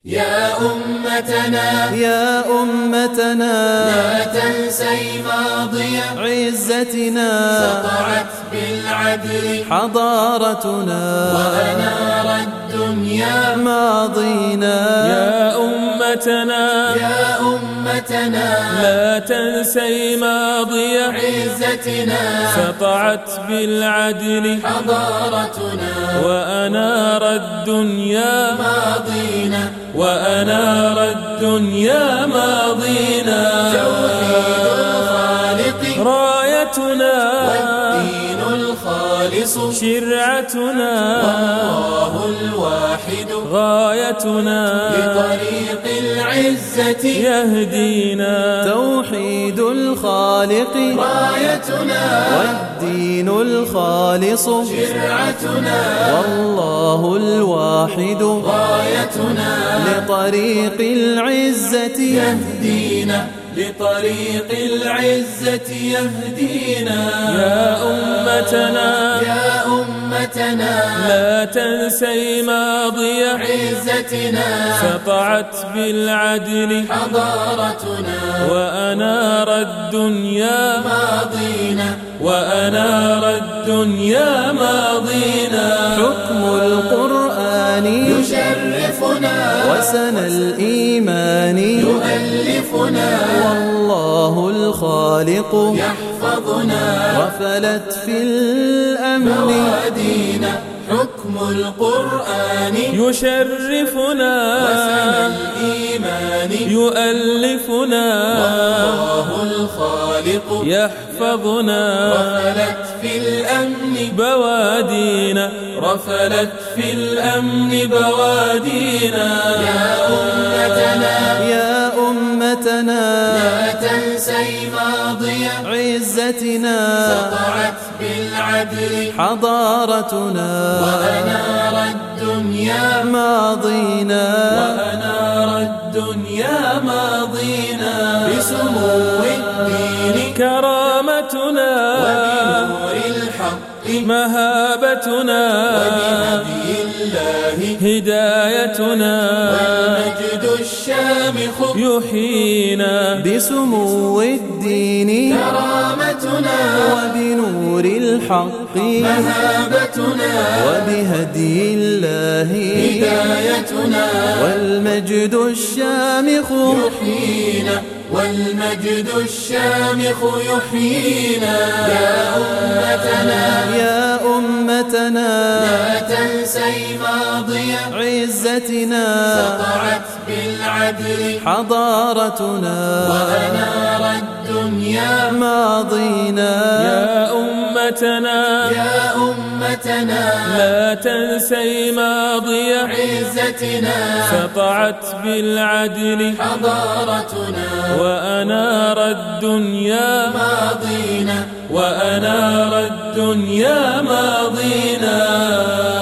يا أمتنا يا أمتنا لا تنسي ماضي عزتنا، سطعت بالعدل حضارتنا وأنار الدنيا ماضينا. يا أمتنا يا أمتنا لا تنسي ماضي عزتنا، سطعت بالعدل حضارتنا وأنار الدنيا ماضينا، وأنار الدنيا ماضينا. توحيد الخالق رايتنا والدين الخالص شرعتنا، والله الواحد غايتنا لطريق العزة يهدينا. توحيد الخالق رايتنا والدين الخالص شرعتنا والله الواحد غايتنا لطريق العزة يهدينا، لطريق العزة يهدينا. يا أمتنا يا أمتنا لا تنسي ماضي عزتنا، سطعت بالعدل حضارتنا وأنار الدنيا ماضينا، وأنار الدنيا ماضينا. حكم القرآن يشرفنا وسن الإيمان يؤلفنا، والله الخالق يحفظنا غفلت في الأمن. موادينا. حكم القرآن يشرفنا وسن الإيمان يؤلفنا، والله الخالق يحفظنا رفلت في الأمن بوادينا، رفلت في الأمن بوادينا. يا أمتنا يا أمتنا لا تنسي ماضي عزتنا، سطعت بالعدل حضارتنا وأنار الدنيا ماضينا. وأنار الدنيا ماضينا. بسمو الدين كرامتنا وبنور الحق مهابتنا، وبهدي الله هدايتنا والمجد الشامخ يحيينا. بسمو الدين كرامتنا وبنور الحق مهابتنا وبهدي الله هدايتنا والمجد الشامخ يحيينا، والمجد الشامخ يحيينا. يا أمتنا يا أمتنا لا تنسي ماضي عزتنا، سطعت بالعدل حضارتنا وأنار الدنيا ماضينا. يا أمتنا يا أمتنا لا تنسي ماضي عزتنا، سطعت بالعدل حضارتنا وأنار الدنيا ماضينا، وأنار الدنيا ماضينا.